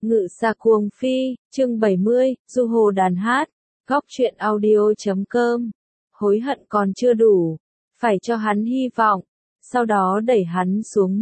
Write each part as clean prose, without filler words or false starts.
Ngự xa cuồng phi, chương 70, du hồ đàn hát, góc truyện audio.com. Hối hận còn chưa đủ, phải cho hắn hy vọng, sau đó đẩy hắn xuống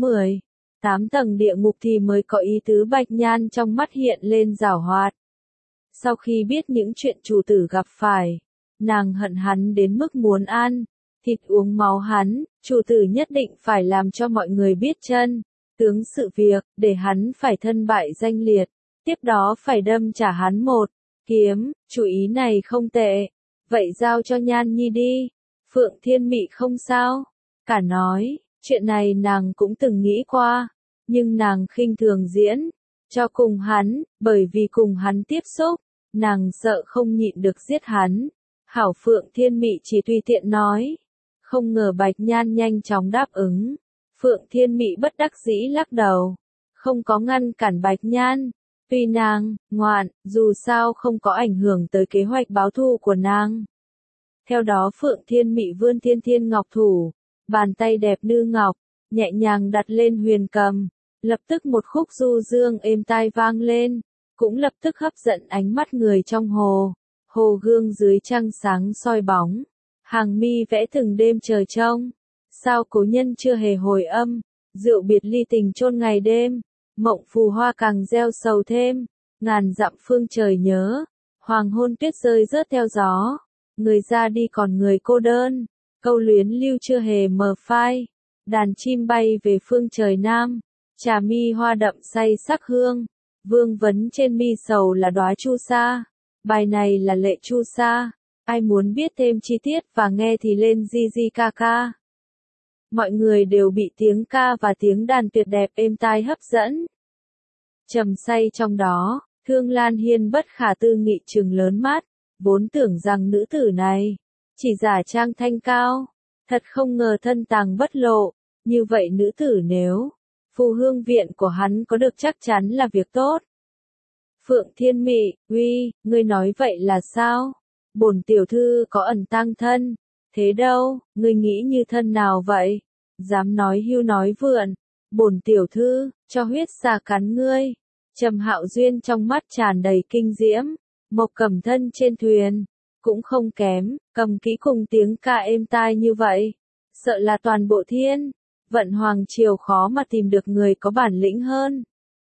8 tầng địa ngục thì mới có ý tứ. Bạch Nhan trong mắt hiện lên giảo hoạt. Sau khi biết những chuyện chủ tử gặp phải, nàng hận hắn đến mức muốn ăn thịt uống máu hắn. Chủ tử nhất định phải làm cho mọi người biết chân tướng sự việc, để hắn phải thân bại danh liệt, tiếp đó phải đâm trả hắn một kiếm. Chủ ý này không tệ, vậy giao cho Nhan Nhi đi. Phượng Thiên Mị không sao cả nói, chuyện này nàng cũng từng nghĩ qua, nhưng nàng khinh thường diễn cho cùng hắn, bởi vì cùng hắn tiếp xúc, nàng sợ không nhịn được giết hắn. Hảo, Phượng Thiên Mị chỉ tùy tiện nói. Không ngờ Bạch Nhan nhanh chóng đáp ứng. Phượng Thiên Mị bất đắc dĩ lắc đầu, không có ngăn cản Bạch Nhan. Tuy nàng ngoan, dù sao không có ảnh hưởng tới kế hoạch báo thù của nàng. Theo đó Phượng Thiên Mị vươn thiên thiên ngọc thủ, bàn tay đẹp như ngọc, nhẹ nhàng đặt lên huyền cầm. Lập tức một khúc du dương êm tai vang lên, cũng lập tức hấp dẫn ánh mắt người trong hồ. Hồ gương dưới trăng sáng soi bóng, hàng mi vẽ từng đêm chờ trông. Sao cố nhân chưa hề hồi âm, rượu biệt ly tình chôn ngày đêm. Mộng phù hoa càng gieo sầu thêm, ngàn dặm phương trời nhớ. Hoàng hôn tuyết rơi rớt theo gió, người ra đi còn người cô đơn. Câu luyến lưu chưa hề mờ phai, đàn chim bay về phương trời nam. Trà mi hoa đậm say sắc hương, vương vấn trên mi sầu là đóa chu sa. Bài này là lệ chu sa. Ai muốn biết thêm chi tiết và nghe thì lên GGKK. Mọi người đều bị tiếng ca và tiếng đàn tuyệt đẹp êm tai hấp dẫn. Trầm say trong đó, Thương Lan Hiên bất khả tư nghị trừng lớn mắt, vốn tưởng rằng nữ tử này chỉ giả trang thanh cao, thật không ngờ thân tàng bất lộ. Như vậy nữ tử nếu phù hương viện của hắn có được chắc chắn là việc tốt. Phượng Thiên Mị, uy, ngươi nói vậy là sao? Bổn tiểu thư có ẩn tang thân, thế đâu, ngươi nghĩ như thân nào vậy? Dám nói hưu nói vượn, bổn tiểu thư cho huyết xà cắn ngươi. Trầm Hạo Duyên trong mắt tràn đầy kinh diễm, Mộc Cẩm Thân trên thuyền cũng không kém, cầm kỹ cùng tiếng ca êm tai như vậy, sợ là toàn bộ thiên vận hoàng triều khó mà tìm được người có bản lĩnh hơn.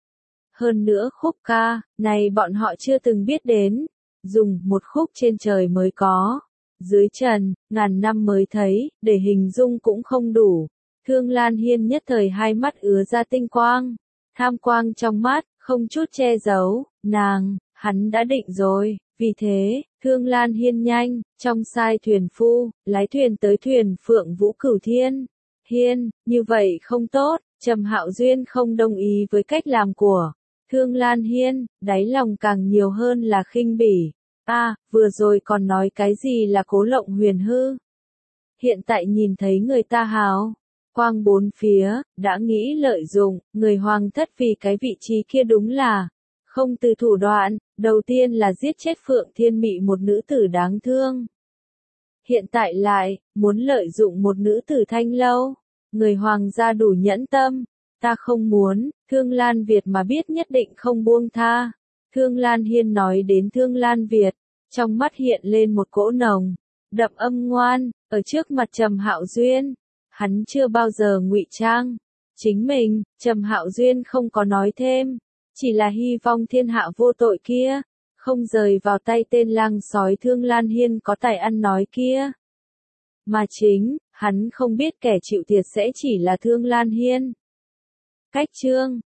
Hơn nữa khúc ca này bọn họ chưa từng biết đến, dùng một khúc trên trời mới có, dưới trần ngàn năm mới thấy, để hình dung cũng không đủ. Thương Lan Hiên nhất thời hai mắt ứa ra tinh quang, tham quang trong mắt không chút che giấu. Hắn đã định rồi, vì thế Thương Lan Hiên nhanh trong sai thuyền phu lái thuyền tới thuyền Phượng Vũ Cửu Thiên. Như vậy không tốt. Trầm Hạo Duyên không đồng ý với cách làm của Thương Lan Hiên, đáy lòng càng nhiều hơn là khinh bỉ. Vừa rồi còn nói cái gì là Cố Lộng Huyền hư? Hiện tại nhìn thấy người ta hào quang bốn phía, đã nghĩ lợi dụng người hoàng thất vì cái vị trí kia, đúng là không từ thủ đoạn. Đầu tiên là giết chết Phượng Thiên Mị, một nữ tử đáng thương. Hiện tại lại muốn lợi dụng một nữ tử thanh lâu. Người hoàng gia đủ nhẫn tâm. Ta không muốn, Thương Lan Việt mà biết nhất định không buông tha. Thương Lan Hiên nói đến Thương Lan Việt, trong mắt hiện lên một cỗ nồng đậm âm ngoan. Ở trước mặt Trầm Hạo Duyên, hắn chưa bao giờ ngụy trang chính mình. Trầm Hạo Duyên không có nói thêm, chỉ là hy vọng thiên hạ vô tội kia không rời vào tay tên lang sói Thương Lan Hiên có tài ăn nói kia. Mà chính hắn không biết kẻ chịu thiệt sẽ chỉ là Thương Lan Hiên. Cách chương